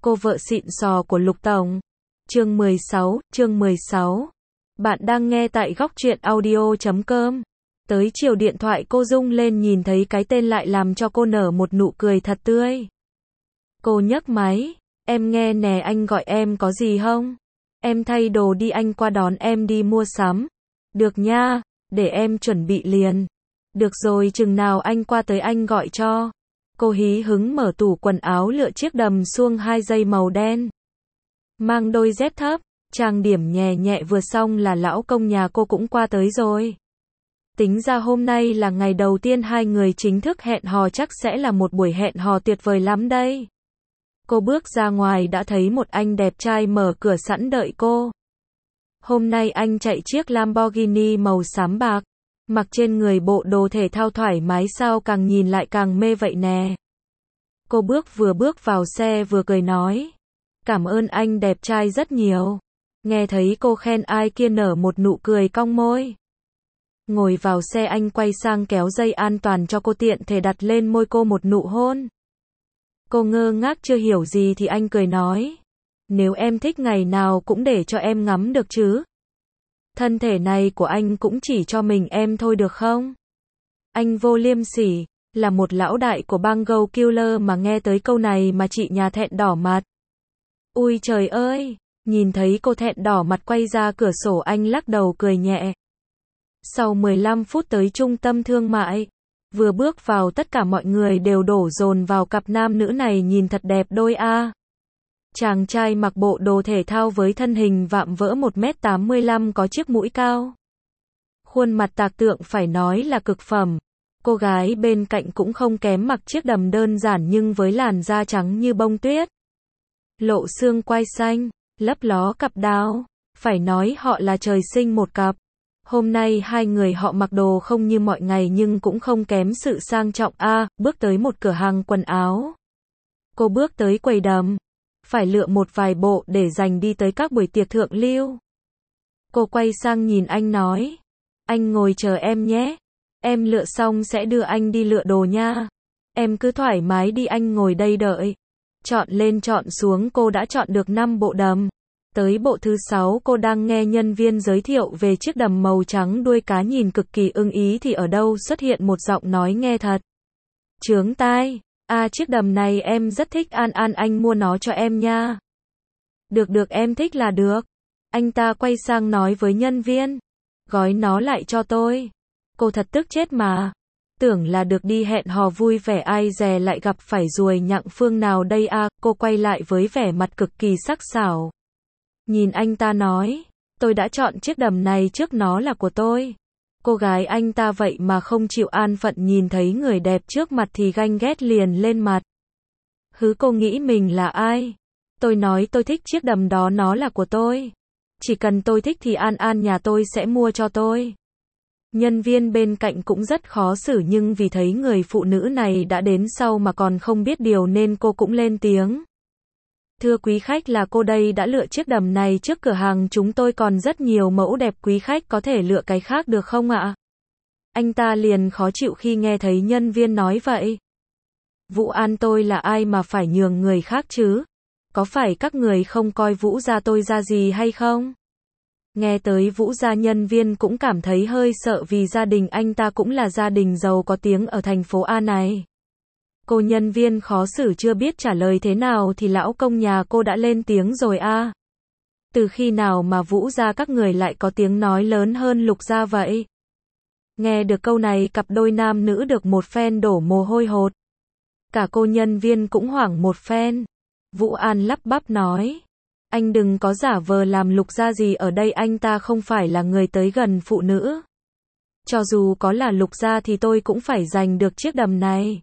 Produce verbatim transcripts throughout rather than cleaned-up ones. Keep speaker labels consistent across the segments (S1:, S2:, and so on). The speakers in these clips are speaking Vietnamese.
S1: Cô vợ xịn sò của Lục Tổng. Chương mười sáu, chương mười sáu. Bạn đang nghe tại góc truyện audio chấm com. Tới chiều điện thoại cô rung lên nhìn thấy cái tên lại làm cho cô nở một nụ cười thật tươi. Cô nhấc máy. Em nghe nè, anh gọi em có gì không? Em thay đồ đi, anh qua đón em đi mua sắm. Được nha, để em chuẩn bị liền. Được rồi, chừng nào anh qua tới anh gọi cho. Cô hí hứng mở tủ quần áo lựa chiếc đầm suông hai dây màu đen. Mang đôi dép thấp, trang điểm nhẹ nhẹ vừa xong là lão công nhà cô cũng qua tới rồi. Tính ra hôm nay là ngày đầu tiên hai người chính thức hẹn hò, chắc sẽ là một buổi hẹn hò tuyệt vời lắm đây. Cô bước ra ngoài đã thấy một anh đẹp trai mở cửa sẵn đợi cô. Hôm nay anh chạy chiếc Lamborghini màu xám bạc. Mặc trên người bộ đồ thể thao thoải mái, sao càng nhìn lại càng mê vậy nè. Cô bước vừa bước vào xe vừa cười nói. Cảm ơn anh đẹp trai rất nhiều. Nghe thấy cô khen, ai kia nở một nụ cười cong môi. Ngồi vào xe, anh quay sang kéo dây an toàn cho cô, tiện thể đặt lên môi cô một nụ hôn. Cô ngơ ngác chưa hiểu gì thì anh cười nói. Nếu em thích ngày nào cũng để cho em ngắm được chứ. Thân thể này của anh cũng chỉ cho mình em thôi được không? Anh vô liêm sỉ, là một lão đại của bang Go Killer mà nghe tới câu này mà chị nhà thẹn đỏ mặt. Ui trời ơi, nhìn thấy cô thẹn đỏ mặt quay ra cửa sổ, anh lắc đầu cười nhẹ. Sau mười lăm phút tới trung tâm thương mại, vừa bước vào tất cả mọi người đều đổ dồn vào cặp nam nữ này, nhìn thật đẹp đôi a. Chàng trai mặc bộ đồ thể thao với thân hình vạm vỡ một mét tám mươi lăm, có chiếc mũi cao. Khuôn mặt tạc tượng phải nói là cực phẩm. Cô gái bên cạnh cũng không kém, mặc chiếc đầm đơn giản nhưng với làn da trắng như bông tuyết. Lộ xương quai xanh, lấp ló cặp đao. Phải nói họ là trời sinh một cặp. Hôm nay hai người họ mặc đồ không như mọi ngày nhưng cũng không kém sự sang trọng a. À, bước tới một cửa hàng quần áo. Cô bước tới quầy đầm. Phải lựa một vài bộ để dành đi tới các buổi tiệc thượng lưu. Cô quay sang nhìn anh nói. Anh ngồi chờ em nhé. Em lựa xong sẽ đưa anh đi lựa đồ nha. Em cứ thoải mái đi, anh ngồi đây đợi. Chọn lên chọn xuống cô đã chọn được năm bộ đầm. Tới bộ thứ sáu cô đang nghe nhân viên giới thiệu về chiếc đầm màu trắng đuôi cá nhìn cực kỳ ưng ý thì ở đâu xuất hiện một giọng nói nghe thật chướng tai. À, chiếc đầm này em rất thích, An An anh mua nó cho em nha. Được được, em thích là được. Anh ta quay sang nói với nhân viên. Gói nó lại cho tôi. Cô thật tức chết mà. Tưởng là được đi hẹn hò vui vẻ, ai dè lại gặp phải ruồi nhặng phương nào đây à. Cô quay lại với vẻ mặt cực kỳ sắc sảo. Nhìn anh ta nói. Tôi đã chọn chiếc đầm này trước, nó là của tôi. Cô gái anh ta vậy mà không chịu an phận, nhìn thấy người đẹp trước mặt thì ganh ghét liền lên mặt. Hứ, cô nghĩ mình là ai? Tôi nói tôi thích chiếc đầm đó, nó là của tôi. Chỉ cần tôi thích thì An An nhà tôi sẽ mua cho tôi. Nhân viên bên cạnh cũng rất khó xử nhưng vì thấy người phụ nữ này đã đến sau mà còn không biết điều nên cô cũng lên tiếng. Thưa quý khách, là cô đây đã lựa chiếc đầm này trước cửa hàng chúng tôi, còn rất nhiều mẫu đẹp, quý khách có thể lựa cái khác được không ạ? Anh ta liền khó chịu khi nghe thấy nhân viên nói vậy. Vũ An, tôi là ai mà phải nhường người khác chứ? Có phải các người không coi Vũ gia tôi ra gì hay không? Nghe tới Vũ gia, nhân viên cũng cảm thấy hơi sợ vì gia đình anh ta cũng là gia đình giàu có tiếng ở thành phố A này. Cô nhân viên khó xử chưa biết trả lời thế nào thì lão công nhà cô đã lên tiếng rồi a. À. Từ khi nào mà Vũ gia các người lại có tiếng nói lớn hơn Lục gia vậy? Nghe được câu này, cặp đôi nam nữ được một phen đổ mồ hôi hột. Cả cô nhân viên cũng hoảng một phen. Vũ An lắp bắp nói. Anh đừng có giả vờ làm Lục gia gì ở đây, anh ta không phải là người tới gần phụ nữ. Cho dù có là Lục gia thì tôi cũng phải giành được chiếc đầm này.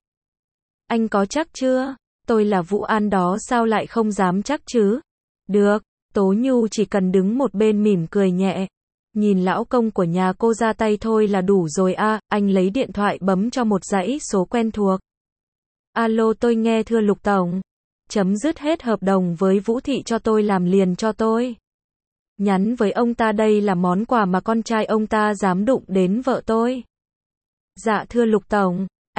S1: Anh có chắc chưa? Tôi là Vũ An đó, sao lại không dám chắc chứ? Được, Tố Nhu chỉ cần đứng một bên mỉm cười nhẹ. Nhìn lão công của nhà cô ra tay thôi là đủ rồi a. À, anh lấy điện thoại bấm cho một dãy số quen thuộc. Alo, tôi nghe, thưa Lục Tổng. Chấm dứt hết hợp đồng với Vũ Thị cho tôi, làm liền cho tôi. Nhắn với ông ta đây là món quà mà con trai ông ta dám đụng đến vợ tôi. Dạ thưa Lục Tổng.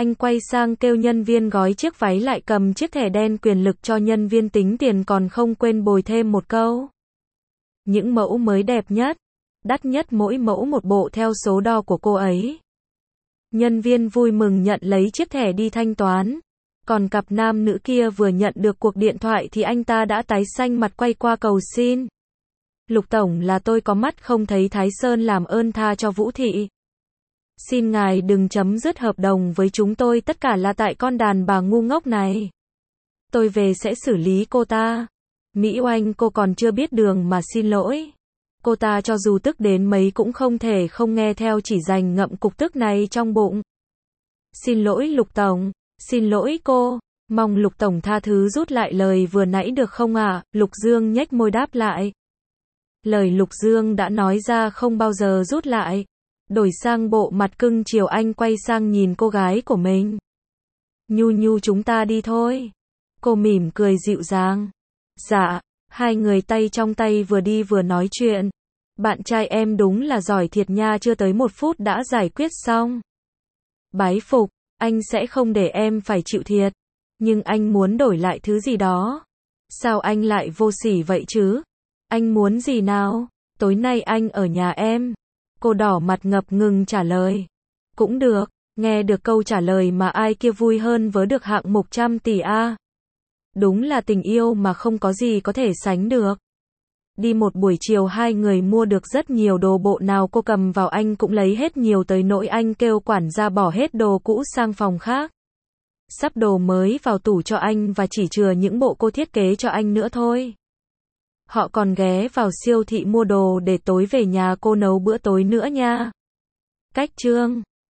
S1: Anh quay sang kêu nhân viên gói chiếc váy lại cầm chiếc thẻ đen quyền lực cho nhân viên tính tiền còn không quên bồi thêm một câu. Những mẫu mới đẹp nhất, đắt nhất mỗi mẫu một bộ theo số đo của cô ấy. Nhân viên vui mừng nhận lấy chiếc thẻ đi thanh toán. Còn cặp nam nữ kia vừa nhận được cuộc điện thoại thì anh ta đã tái xanh mặt quay qua cầu xin. Lục tổng, là tôi có mắt không thấy Thái Sơn, làm ơn tha cho Vũ Thị. Xin ngài đừng chấm dứt hợp đồng với chúng tôi, tất cả là tại con đàn bà ngu ngốc này. Tôi về sẽ xử lý cô ta. Mỹ Oanh, cô còn chưa biết đường mà xin lỗi. Cô ta cho dù tức đến mấy cũng không thể không nghe theo, chỉ dành ngậm cục tức này trong bụng. Xin lỗi Lục tổng, xin lỗi cô, mong Lục tổng tha thứ, rút lại lời vừa nãy được không ạ? À? Lục Dương nhếch môi đáp lại. Lời Lục Dương đã nói ra không bao giờ rút lại. Đổi sang bộ mặt cưng chiều, anh quay sang nhìn cô gái của mình. Nhu Nhu, chúng ta đi thôi. Cô mỉm cười dịu dàng. Dạ. Hai người tay trong tay vừa đi vừa nói chuyện. Bạn trai em đúng là giỏi thiệt nha, chưa tới một phút đã giải quyết xong. Bái phục, anh sẽ không để em phải chịu thiệt. Nhưng anh muốn đổi lại thứ gì đó. Sao anh lại vô sỉ vậy chứ? Anh muốn gì nào? Tối nay anh ở nhà em. Cô đỏ mặt ngập ngừng trả lời. Cũng được, nghe được câu trả lời mà ai kia vui hơn vớ được hạng mục trăm tỷ a. Đúng là tình yêu mà không có gì có thể sánh được. Đi một buổi chiều hai người mua được rất nhiều đồ, bộ nào cô cầm vào anh cũng lấy hết, nhiều tới nỗi anh kêu quản gia bỏ hết đồ cũ sang phòng khác. Sắp đồ mới vào tủ cho anh và chỉ chừa những bộ cô thiết kế cho anh nữa thôi. Họ còn ghé vào siêu thị mua đồ để tối về nhà cô nấu bữa tối nữa nha. Cách chương